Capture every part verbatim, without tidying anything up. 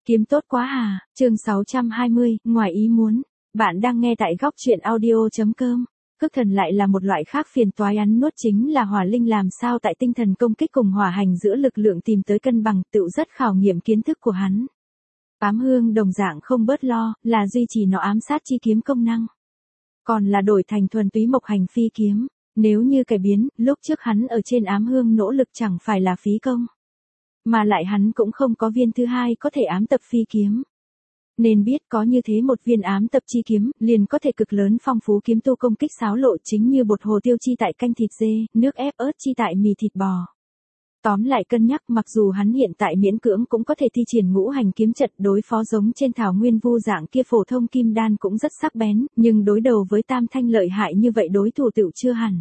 Kiếm tốt quá à, chương sáu trăm hai mươi, ngoài ý muốn. Bạn đang nghe tại góc truyện audio.com. Cước thần lại là một loại khác phiền toái ăn nuốt, chính là hỏa linh làm sao tại tinh thần công kích cùng hỏa hành giữa lực lượng tìm tới cân bằng, tựu rất khảo nghiệm kiến thức của hắn. Ám hương đồng dạng không bớt lo, là duy trì nó ám sát chi kiếm công năng. Còn là đổi thành thuần túy mộc hành phi kiếm, nếu như cải biến, lúc trước hắn ở trên ám hương nỗ lực chẳng phải là phí công. Mà lại hắn cũng không có viên thứ hai có thể ám tập phi kiếm. Nên biết có như thế một viên ám tập chi kiếm, liền có thể cực lớn phong phú kiếm tu công kích xáo lộ, chính như bột hồ tiêu chi tại canh thịt dê, nước ép ớt chi tại mì thịt bò. Tóm lại cân nhắc, mặc dù hắn hiện tại miễn cưỡng cũng có thể thi triển ngũ hành kiếm trận đối phó giống trên thảo nguyên vu dạng kia phổ thông kim đan cũng rất sắc bén, nhưng đối đầu với tam thanh lợi hại như vậy đối thủ tựu chưa hẳn.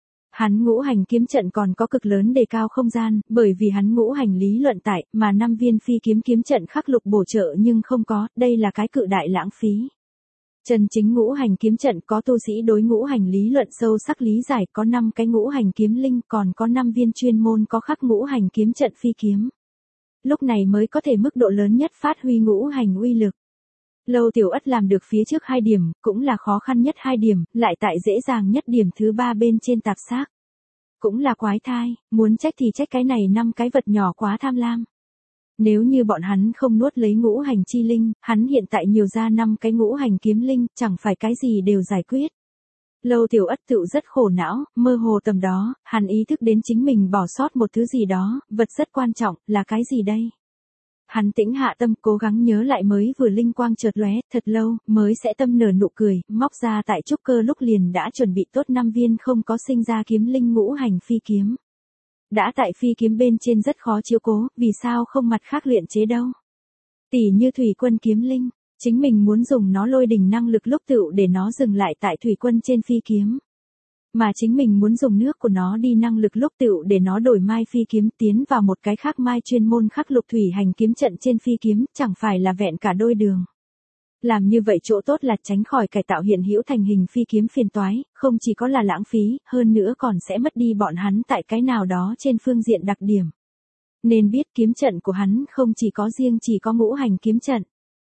Hắn ngũ hành kiếm trận còn có cực lớn đề cao không gian, bởi vì hắn ngũ hành lý luận tại, mà năm viên phi kiếm kiếm trận khắc lục bổ trợ nhưng không có, đây là cái cự đại lãng phí. Chân chính ngũ hành kiếm trận có tu sĩ đối ngũ hành lý luận sâu sắc lý giải, có năm cái ngũ hành kiếm linh, còn có năm viên chuyên môn có khắc ngũ hành kiếm trận phi kiếm. Lúc này mới có thể mức độ lớn nhất phát huy ngũ hành uy lực. Lâu Tiểu Ất làm được phía trước hai điểm, cũng là khó khăn nhất hai điểm, lại tại dễ dàng nhất điểm thứ ba bên trên tạp xác. Cũng là quái thai, muốn trách thì trách cái này năm cái vật nhỏ quá tham lam. Nếu như bọn hắn không nuốt lấy ngũ hành chi linh, hắn hiện tại nhiều ra năm cái ngũ hành kiếm linh, chẳng phải cái gì đều giải quyết. Lâu Tiểu Ất tự rất khổ não, mơ hồ tầm đó, hắn ý thức đến chính mình bỏ sót một thứ gì đó, vật rất quan trọng, là cái gì đây? Hắn tĩnh hạ tâm, cố gắng nhớ lại, mới vừa linh quang chợt lóe, thật lâu, mới sẽ tâm nở nụ cười, móc ra tại trúc cơ lúc liền đã chuẩn bị tốt năm viên không có sinh ra kiếm linh ngũ hành phi kiếm. Đã tại phi kiếm bên trên rất khó chiếu cố, vì sao không mặt khác luyện chế đâu? Tỷ như thủy quân kiếm linh, chính mình muốn dùng nó lôi đình năng lực lúc tựu để nó dừng lại tại thủy quân trên phi kiếm. Mà chính mình muốn dùng nước của nó đi năng lực lúc tựu để nó đổi mai phi kiếm tiến vào một cái khác mai chuyên môn khắc lục thủy hành kiếm trận trên phi kiếm, chẳng phải là vẹn cả đôi đường. Làm như vậy chỗ tốt là tránh khỏi cải tạo hiện hữu thành hình phi kiếm phiền toái, không chỉ có là lãng phí, hơn nữa còn sẽ mất đi bọn hắn tại cái nào đó trên phương diện đặc điểm. Nên biết kiếm trận của hắn không chỉ có riêng chỉ có ngũ hành kiếm trận.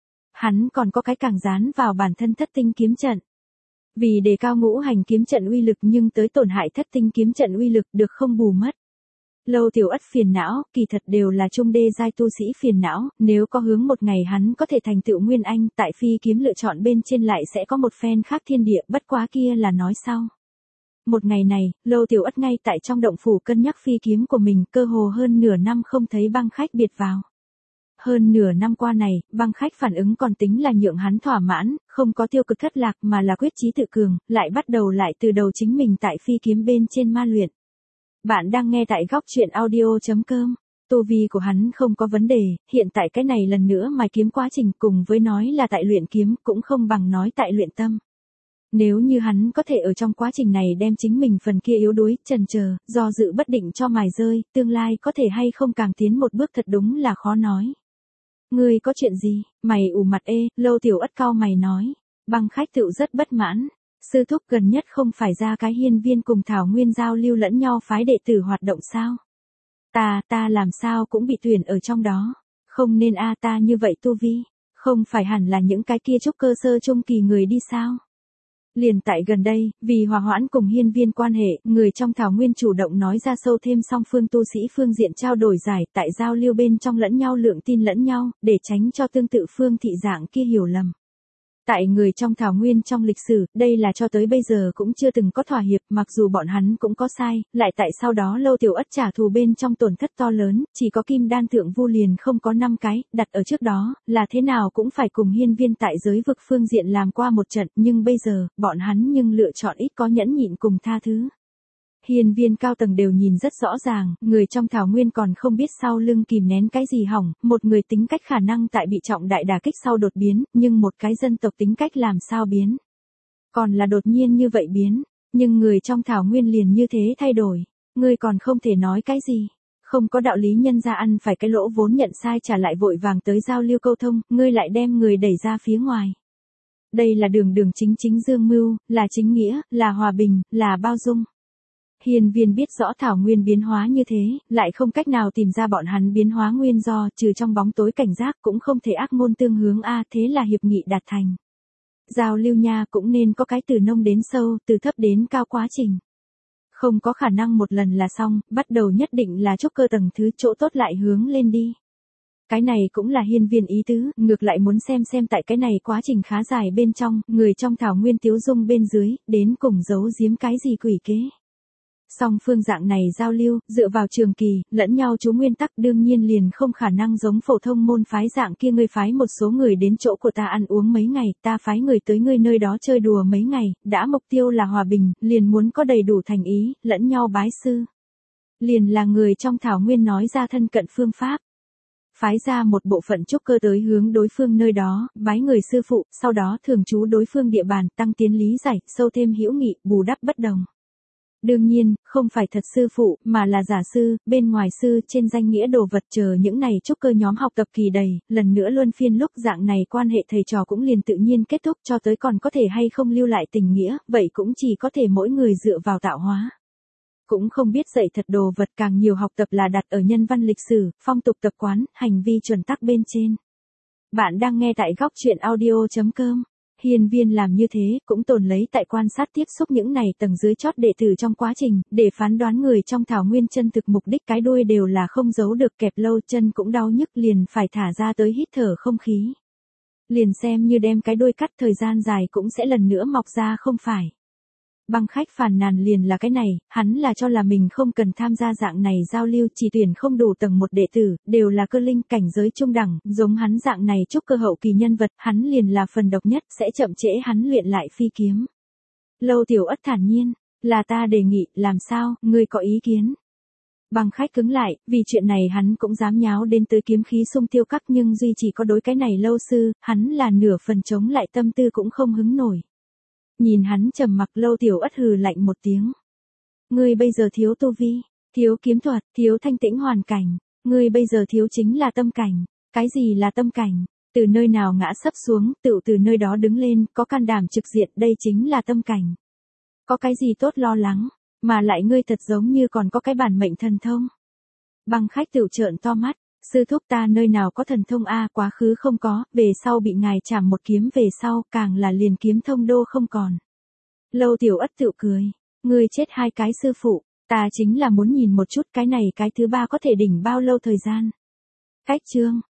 Hắn còn có cái càng dán vào bản thân thất tinh kiếm trận. Vì đề cao ngũ hành kiếm trận uy lực nhưng tới tổn hại thất tinh kiếm trận uy lực được không bù mất. Lâu Tiểu Ất phiền não, kỳ thật đều là trung đê giai tu sĩ phiền não, nếu có hướng một ngày hắn có thể thành tựu nguyên anh, tại phi kiếm lựa chọn bên trên lại sẽ có một phen khác thiên địa, bất quá kia là nói sau. Một ngày này, Lâu Tiểu Ất ngay tại trong động phủ cân nhắc phi kiếm của mình, cơ hồ hơn nửa năm không thấy băng khách biệt vào. Hơn nửa năm qua này, băng khách phản ứng còn tính là nhượng hắn thỏa mãn, không có tiêu cực thất lạc mà là quyết chí tự cường, lại bắt đầu lại từ đầu chính mình tại phi kiếm bên trên ma luyện. Bạn đang nghe tại góc truyện audio.com. Tu vi của hắn không có vấn đề, hiện tại cái này lần nữa mài kiếm quá trình cùng với nói là tại luyện kiếm cũng không bằng nói tại luyện tâm. Nếu như hắn có thể ở trong quá trình này đem chính mình phần kia yếu đuối, chần chờ, do dự bất định cho mài rơi, tương lai có thể hay không càng tiến một bước thật đúng là khó nói. Ngươi có chuyện gì? Mày ủ mặt ê, Lâu Tiểu Ất cau mày nói. Băng khách tựu rất bất mãn. Sư thúc gần nhất không phải ra cái hiên viên cùng Thảo Nguyên giao lưu lẫn nhau phái đệ tử hoạt động sao? Ta, ta làm sao cũng bị tuyển ở trong đó. Không nên a ta như vậy tu vi. Không phải hẳn là những cái kia trúc cơ sơ trung kỳ người đi sao? Liền tại gần đây, vì hòa hoãn cùng hiên viên quan hệ, người trong Thảo Nguyên chủ động nói ra sâu thêm song phương tu sĩ phương diện trao đổi giải, tại giao lưu bên trong lẫn nhau lượng tin lẫn nhau, để tránh cho tương tự phương thị dạng kia hiểu lầm. Tại người trong Thảo Nguyên trong lịch sử, đây là cho tới bây giờ cũng chưa từng có thỏa hiệp, mặc dù bọn hắn cũng có sai, lại tại sau đó Lâu Tiểu Ất trả thù bên trong tổn thất to lớn, chỉ có kim đan thượng vu liền không có năm cái, đặt ở trước đó, là thế nào cũng phải cùng hiên viên tại giới vực phương diện làm qua một trận, nhưng bây giờ, bọn hắn nhưng lựa chọn ít có nhẫn nhịn cùng tha thứ. Hiên viên cao tầng đều nhìn rất rõ ràng, người trong Thảo Nguyên còn không biết sau lưng kìm nén cái gì hỏng, một người tính cách khả năng tại bị trọng đại đả kích sau đột biến, nhưng một cái dân tộc tính cách làm sao biến. Còn là đột nhiên như vậy biến, nhưng người trong Thảo Nguyên liền như thế thay đổi, ngươi còn không thể nói cái gì. Không có đạo lý nhân ra ăn phải cái lỗ vốn nhận sai trả lại vội vàng tới giao lưu câu thông, ngươi lại đem người đẩy ra phía ngoài. Đây là đường đường chính chính dương mưu, là chính nghĩa, là hòa bình, là bao dung. Hiên Viên biết rõ thảo nguyên biến hóa như thế, lại không cách nào tìm ra bọn hắn biến hóa nguyên do, trừ trong bóng tối cảnh giác cũng không thể ác môn tương hướng a, thế là hiệp nghị đạt thành. Giao lưu nha cũng nên có cái từ nông đến sâu, từ thấp đến cao quá trình. Không có khả năng một lần là xong, bắt đầu nhất định là trúc cơ tầng thứ, chỗ tốt lại hướng lên đi. Cái này cũng là Hiên Viên ý tứ, ngược lại muốn xem xem tại cái này quá trình khá dài bên trong, người trong thảo nguyên tiếu dung bên dưới, đến cùng giấu giếm cái gì quỷ kế. Song phương dạng này giao lưu, dựa vào trường kỳ, lẫn nhau chú nguyên tắc đương nhiên liền không khả năng giống phổ thông môn phái dạng kia, ngươi phái một số người đến chỗ của ta ăn uống mấy ngày, ta phái người tới ngươi nơi đó chơi đùa mấy ngày, đã mục tiêu là hòa bình, liền muốn có đầy đủ thành ý, lẫn nhau bái sư. Liền là người trong thảo nguyên nói ra thân cận phương pháp. Phái ra một bộ phận trúc cơ tới hướng đối phương nơi đó, bái người sư phụ, sau đó thường trú đối phương địa bàn, tăng tiến lý giải, sâu thêm hữu nghị, bù đắp bất đồng. Đương nhiên, không phải thật sư phụ, mà là giả sư, bên ngoài sư, trên danh nghĩa đồ vật, chờ những này trúc cơ nhóm học tập kỳ đầy, lần nữa luân phiên lúc dạng này quan hệ thầy trò cũng liền tự nhiên kết thúc, cho tới còn có thể hay không lưu lại tình nghĩa, vậy cũng chỉ có thể mỗi người dựa vào tạo hóa. Cũng không biết dạy thật đồ vật, càng nhiều học tập là đặt ở nhân văn lịch sử, phong tục tập quán, hành vi chuẩn tắc bên trên. Bạn đang nghe tại góc truyện audio chấm com. Hiên Viên làm như thế, cũng tồn lấy tại quan sát tiếp xúc những này tầng dưới chót đệ tử trong quá trình, để phán đoán người trong thảo nguyên chân thực mục đích, cái đuôi đều là không giấu được, kẹp lâu chân cũng đau nhức, liền phải thả ra tới hít thở không khí. Liền xem như đem cái đuôi cắt, thời gian dài cũng sẽ lần nữa mọc ra không phải. Băng khách phàn nàn liền là cái này, hắn là cho là mình không cần tham gia dạng này giao lưu, chỉ tuyển không đủ tầng một đệ tử, đều là cơ linh cảnh giới trung đẳng, giống hắn dạng này trúc cơ hậu kỳ nhân vật, hắn liền là phần độc nhất, sẽ chậm trễ hắn luyện lại phi kiếm. Lâu Tiểu Ất thản nhiên, là ta đề nghị, làm sao, ngươi có ý kiến? Băng khách cứng lại, vì chuyện này hắn cũng dám nháo đến tới kiếm khí sung tiêu cắt, nhưng duy chỉ có đối cái này lâu sư, hắn là nửa phần chống lại tâm tư cũng không hứng nổi. Nhìn hắn trầm mặc, Lâu Tiểu Ất hừ lạnh một tiếng. Ngươi bây giờ thiếu tu vi, thiếu kiếm thuật, thiếu thanh tĩnh hoàn cảnh, ngươi bây giờ thiếu chính là tâm cảnh. Cái gì là tâm cảnh? Từ nơi nào ngã sấp xuống, tự từ nơi đó đứng lên, có can đảm trực diện, đây chính là tâm cảnh. Có cái gì tốt lo lắng, mà lại ngươi thật giống như còn có cái bản mệnh thần thông. Băng khách tiểu trợn to mắt. Sư thúc ta nơi nào có thần thông a, quá khứ không có, về sau bị ngài chảm một kiếm về sau, càng là liền kiếm thông đô không còn. Lâu Tiểu Ất tự cười, ngươi chết hai cái sư phụ, ta chính là muốn nhìn một chút cái này cái thứ ba có thể đỉnh bao lâu thời gian. Cách chương,